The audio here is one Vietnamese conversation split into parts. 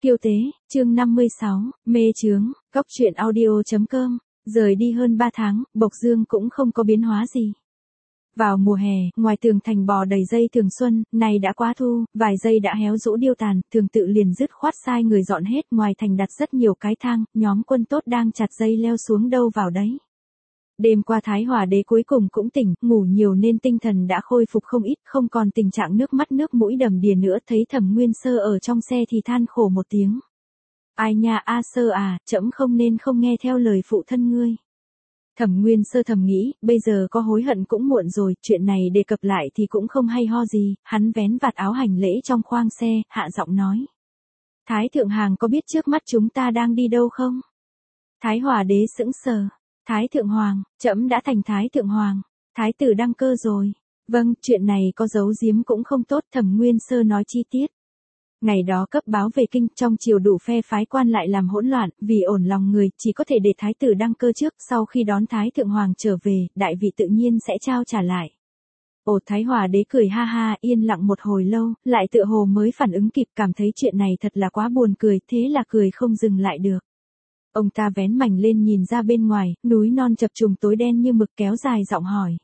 Kiêu tế, chương 56, mê chướng, góc truyện audio.com, rời đi hơn 3 tháng, Bộc Dương cũng không có biến hóa gì. Vào mùa hè, ngoài tường thành bò đầy dây thường xuân, này đã quá thu, vài dây đã héo rũ điêu tàn, thường tự liền dứt khoát sai người dọn hết, ngoài thành đặt rất nhiều cái thang, nhóm quân tốt đang chặt dây leo xuống đâu vào đấy. Đêm qua Thái Hòa đế cuối cùng cũng tỉnh, ngủ nhiều nên tinh thần đã khôi phục không ít, không còn tình trạng nước mắt nước mũi đầm đìa nữa, thấy Thẩm Nguyên Sơ ở trong xe thì than khổ một tiếng. Ai nha A Sơ à, trẫm không nên không nghe theo lời phụ thân ngươi. Thẩm Nguyên Sơ thầm nghĩ, bây giờ có hối hận cũng muộn rồi, chuyện này đề cập lại thì cũng không hay ho gì, hắn vén vạt áo hành lễ trong khoang xe, hạ giọng nói. Thái thượng hàng có biết trước mắt chúng ta đang đi đâu không? Thái Hòa đế sững sờ. Thái thượng hoàng, trẫm đã thành thái thượng hoàng, thái tử đăng cơ rồi. Vâng, chuyện này có giấu giếm cũng không tốt, Thẩm Nguyên Sơ nói chi tiết. Ngày đó cấp báo về kinh, trong triều đủ phe phái quan lại làm hỗn loạn, vì ổn lòng người, chỉ có thể để thái tử đăng cơ trước, sau khi đón thái thượng hoàng trở về, đại vị tự nhiên sẽ trao trả lại. Ồ, Thái Hòa đế cười ha ha, yên lặng một hồi lâu, lại tựa hồ mới phản ứng kịp, cảm thấy chuyện này thật là quá buồn cười, thế là cười không dừng lại được. Ông ta vén mảnh lên nhìn ra bên ngoài, núi non chập trùng tối đen như mực, kéo dài giọng hỏi.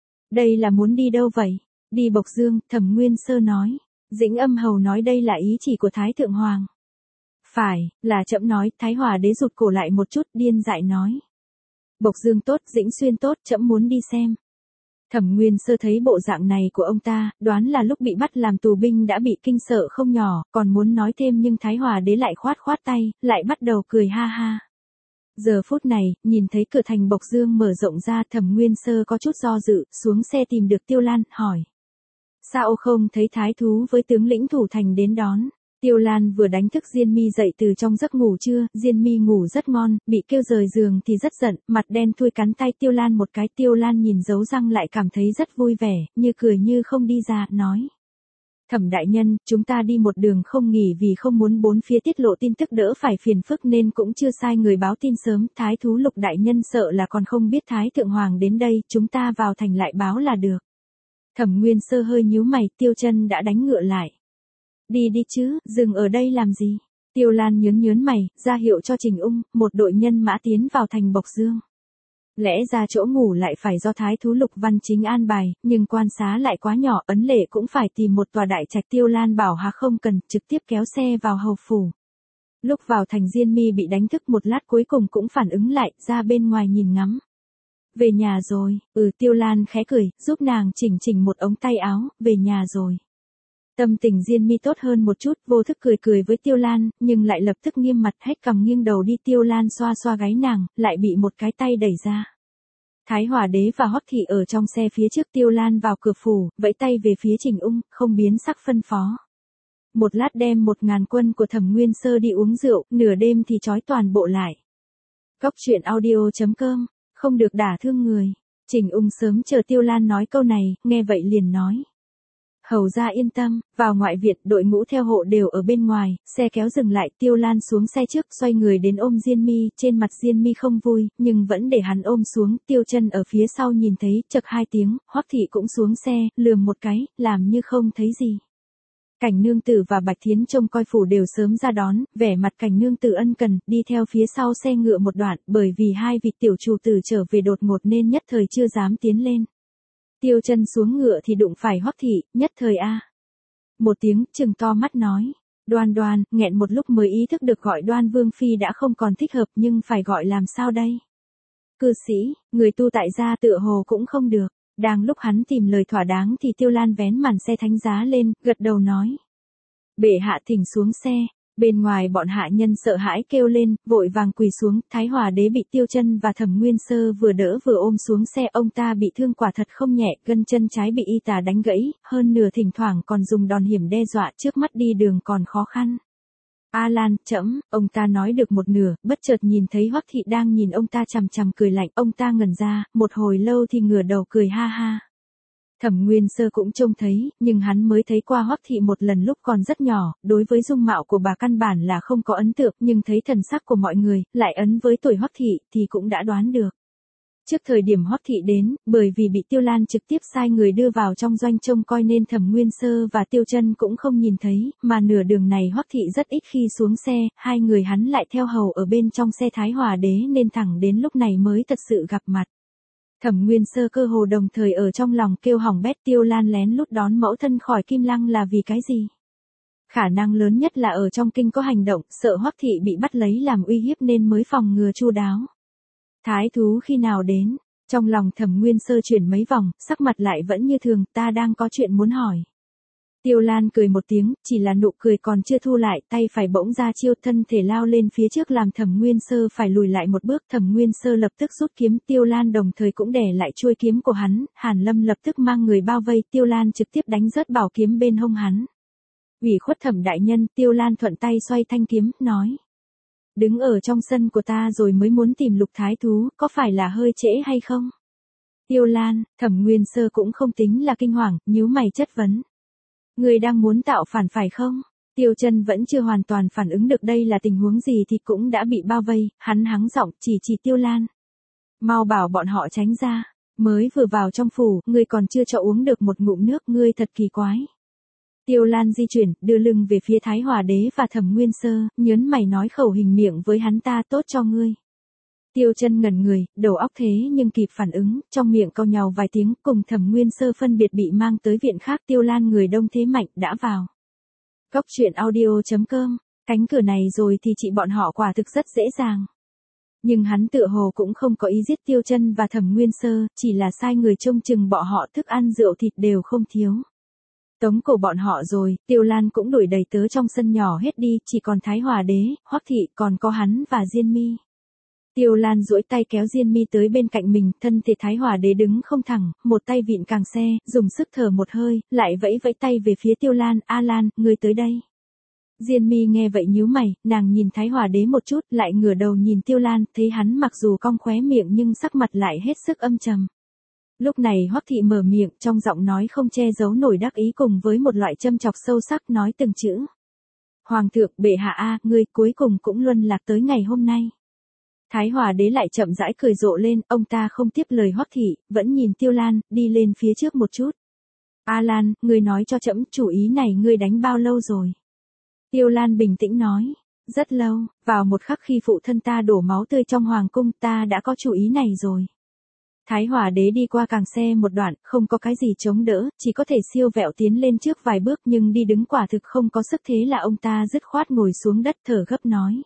Đây là muốn đi đâu vậy? Đi Bộc Dương, Thẩm Nguyên Sơ nói. Dĩnh Âm hầu nói đây là ý chỉ của Thái Thượng Hoàng. Phải, là trẫm nói, Thái Hòa đế rụt cổ lại một chút, điên dại nói. Bộc Dương tốt, Dĩnh Xuyên tốt, trẫm muốn đi xem. Thẩm Nguyên Sơ thấy bộ dạng này của ông ta, đoán là lúc bị bắt làm tù binh đã bị kinh sợ không nhỏ, còn muốn nói thêm nhưng Thái Hòa đế lại khoát khoát tay, lại bắt đầu cười ha ha. Giờ phút này, nhìn thấy cửa thành Bộc Dương mở rộng ra, Thẩm Nguyên Sơ có chút do dự, xuống xe tìm được Tiêu Lan, hỏi. Sao không thấy thái thú với tướng lĩnh thủ thành đến đón? Tiêu Lan vừa đánh thức Diên Mi dậy từ trong giấc ngủ trưa, Diên Mi ngủ rất ngon, bị kêu rời giường thì rất giận, mặt đen thui cắn tay Tiêu Lan một cái. Tiêu Lan nhìn dấu răng lại cảm thấy rất vui vẻ, như cười như không đi ra, nói. Thẩm đại nhân, chúng ta đi một đường không nghỉ vì không muốn bốn phía tiết lộ tin tức đỡ phải phiền phức nên cũng chưa sai người báo tin sớm. Thái thú Lục đại nhân sợ là còn không biết Thái thượng hoàng đến đây, chúng ta vào thành lại báo là được. Thẩm Nguyên Sơ hơi nhíu mày, Tiêu Chân đã đánh ngựa lại. Đi đi chứ, dừng ở đây làm gì? Tiêu Lan nhớn mày, ra hiệu cho Trình Ung, một đội nhân mã tiến vào thành Bộc Dương. Lẽ ra chỗ ngủ lại phải do Thái thú Lục Văn Chính an bài, nhưng quan xá lại quá nhỏ, ấn lệ cũng phải tìm một tòa đại trạch. Tiêu Lan bảo hà không cần, trực tiếp kéo xe vào hầu phủ. Lúc vào thành Diên Mi bị đánh thức một lát cuối cùng cũng phản ứng lại, ra bên ngoài nhìn ngắm. Về nhà rồi, Tiêu Lan khẽ cười, giúp nàng chỉnh một ống tay áo, về nhà rồi. Tâm tình Diên Mi tốt hơn một chút, vô thức cười với Tiêu Lan, nhưng lại lập tức nghiêm mặt, hết cằm nghiêng đầu đi. Tiêu Lan xoa xoa gáy nàng, lại bị một cái tay đẩy ra. Thái Hòa đế và Hoắc thị ở trong xe phía trước. Tiêu Lan vào cửa phủ, vẫy tay về phía Trình Ung, không biến sắc phân phó. Một lát đem 1000 quân của Thẩm Nguyên Sơ đi uống rượu, nửa đêm thì trói toàn bộ lại. Góc truyện audio.com, không được đả thương người. Trình Ung sớm chờ Tiêu Lan nói câu này, nghe vậy liền nói. Hầu ra yên tâm, vào ngoại viện, đội ngũ theo hộ đều ở bên ngoài, xe kéo dừng lại. Tiêu Lan xuống xe trước, xoay người đến ôm Diên Mi, trên mặt Diên Mi không vui, nhưng vẫn để hắn ôm xuống. Tiêu Chân ở phía sau nhìn thấy, chậc 2 tiếng, Hoắc thị cũng xuống xe, lườm một cái, làm như không thấy gì. Cảnh nương tử và Bạch Thiến trông coi phủ đều sớm ra đón, vẻ mặt Cảnh nương tử ân cần, đi theo phía sau xe ngựa một đoạn, bởi vì hai vị tiểu chủ tử trở về đột ngột nên nhất thời chưa dám tiến lên. Tiêu Chân xuống ngựa thì đụng phải Hoắc thị, nhất thời a. Một tiếng, trừng to mắt nói. Đoan Đoan, nghẹn một lúc mới ý thức được gọi Đoan Vương Phi đã không còn thích hợp, nhưng phải gọi làm sao đây? Cư sĩ, người tu tại gia tựa hồ cũng không được. Đang lúc hắn tìm lời thỏa đáng thì Tiêu Lan vén màn xe thánh giá lên, gật đầu nói. Bệ hạ thỉnh xuống xe. Bên ngoài bọn hạ nhân sợ hãi kêu lên, vội vàng quỳ xuống. Thái Hòa đế bị Tiêu Chân và Thẩm Nguyên Sơ vừa đỡ vừa ôm xuống xe. Ông ta bị thương quả thật không nhẹ, gân chân trái bị y tá đánh gãy, hơn nửa thỉnh thoảng còn dùng đòn hiểm đe dọa, trước mắt đi đường còn khó khăn. A Lan, trẫm, ông ta nói được một nửa, bất chợt nhìn thấy Hoắc thị đang nhìn ông ta chằm chằm cười lạnh. Ông ta ngẩn ra, một hồi lâu thì ngửa đầu cười ha ha. Thẩm Nguyên Sơ cũng trông thấy, nhưng hắn mới thấy qua Hoắc thị một lần lúc còn rất nhỏ, đối với dung mạo của bà căn bản là không có ấn tượng, nhưng thấy thần sắc của mọi người, lại ấn với tuổi Hoắc thị, thì cũng đã đoán được. Trước thời điểm Hoắc Thị đến, bởi vì bị Tiêu Lan trực tiếp sai người đưa vào trong doanh trông coi nên Thẩm Nguyên Sơ và Tiêu Chân cũng không nhìn thấy, mà nửa đường này Hoắc Thị rất ít khi xuống xe, hai người hắn lại theo hầu ở bên trong xe Thái Hòa Đế nên thẳng đến lúc này mới thật sự gặp mặt. Thẩm Nguyên Sơ cơ hồ đồng thời ở trong lòng kêu hỏng bét Tiêu Lan lén lút đón mẫu thân khỏi Kim Lăng là vì cái gì? Khả năng lớn nhất là ở trong kinh có hành động, sợ Hoắc Thị bị bắt lấy làm uy hiếp nên mới phòng ngừa chu đáo. Thái thú khi nào đến? Trong lòng Thẩm Nguyên Sơ chuyển mấy vòng, sắc mặt lại vẫn như thường, ta đang có chuyện muốn hỏi. Tiêu Lan cười một tiếng, chỉ là nụ cười còn chưa thu lại, tay phải bỗng ra chiêu, thân thể lao lên phía trước làm Thẩm Nguyên Sơ phải lùi lại một bước. Thẩm Nguyên Sơ lập tức rút kiếm, Tiêu Lan đồng thời cũng đè lại chuôi kiếm của hắn, Hàn Lâm lập tức mang người bao vây, Tiêu Lan trực tiếp đánh rớt bảo kiếm bên hông hắn. Ủy khuất Thẩm đại nhân, Tiêu Lan thuận tay xoay thanh kiếm, nói. Đứng ở trong sân của ta rồi mới muốn tìm Lục Thái thú, có phải là hơi trễ hay không? Tiêu Lan, Thẩm Nguyên Sơ cũng không tính là kinh hoàng, nhíu mày chất vấn. Người đang muốn tạo phản phải không? Tiêu Chân vẫn chưa hoàn toàn phản ứng được đây là tình huống gì thì cũng đã bị bao vây, hắn hắng giọng chỉ Tiêu Lan. Mau bảo bọn họ tránh ra, mới vừa vào trong phủ, ngươi còn chưa cho uống được một ngụm nước, ngươi thật kỳ quái. Tiêu Lan di chuyển, đưa lưng về phía Thái Hòa Đế và Thẩm Nguyên Sơ, nhớn mày nói khẩu hình miệng với hắn, ta tốt cho ngươi. Tiêu Chân ngẩn người, đầu óc thế nhưng kịp phản ứng, trong miệng cau nhàu vài tiếng, cùng Thẩm Nguyên Sơ phân biệt bị mang tới viện khác. Tiêu Lan người đông thế mạnh đã vào. Cốc truyện audio.com, cánh cửa này rồi thì chị bọn họ quả thực rất dễ dàng. Nhưng hắn tựa hồ cũng không có ý giết Tiêu Chân và Thẩm Nguyên Sơ, chỉ là sai người trông chừng bọn họ, thức ăn rượu thịt đều không thiếu. Tống cổ bọn họ rồi, Tiêu Lan cũng đuổi đầy tớ trong sân nhỏ hết đi, chỉ còn Thái Hòa Đế, Hoắc Thị, còn có hắn và Diên Mi. Tiêu Lan duỗi tay kéo Diên Mi tới bên cạnh mình, thân thể Thái Hòa Đế đứng không thẳng, một tay vịn càng xe, dùng sức thở một hơi, lại vẫy vẫy tay về phía Tiêu Lan, A Lan, ngươi tới đây. Diên Mi nghe vậy nhíu mày, nàng nhìn Thái Hòa Đế một chút, lại ngửa đầu nhìn Tiêu Lan, thấy hắn mặc dù cong khóe miệng nhưng sắc mặt lại hết sức âm trầm. Lúc này Hoắc Thị mở miệng, trong giọng nói không che giấu nổi đắc ý cùng với một loại châm chọc sâu sắc, nói từng chữ. Hoàng thượng, bệ hạ a, ngươi cuối cùng cũng luân lạc tới ngày hôm nay. Thái Hòa Đế lại chậm rãi cười rộ lên, ông ta không tiếp lời Hoắc Thị, vẫn nhìn Tiêu Lan, đi lên phía trước một chút. A Lan, ngươi nói cho trẫm, chủ ý này ngươi đánh bao lâu rồi? Tiêu Lan bình tĩnh nói, rất lâu, vào một khắc khi phụ thân ta đổ máu tươi trong hoàng cung, ta đã có chủ ý này rồi. Thái Hòa Đế đi qua càng xe một đoạn, không có cái gì chống đỡ, chỉ có thể siêu vẹo tiến lên trước vài bước nhưng đi đứng quả thực không có sức, thế là ông ta dứt khoát ngồi xuống đất thở gấp nói.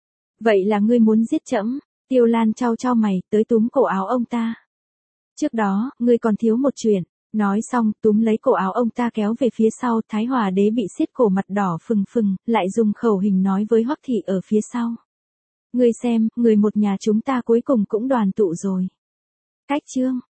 Vậy là ngươi muốn giết trẫm? Tiêu Lan chau chau mày, tới túm cổ áo ông ta. Trước đó, ngươi còn thiếu một chuyện. Nói xong, túm lấy cổ áo ông ta kéo về phía sau, Thái Hòa Đế bị siết cổ mặt đỏ phừng phừng, lại dùng khẩu hình nói với Hoắc Thị ở phía sau. Ngươi xem, người một nhà chúng ta cuối cùng cũng đoàn tụ rồi. Cách chương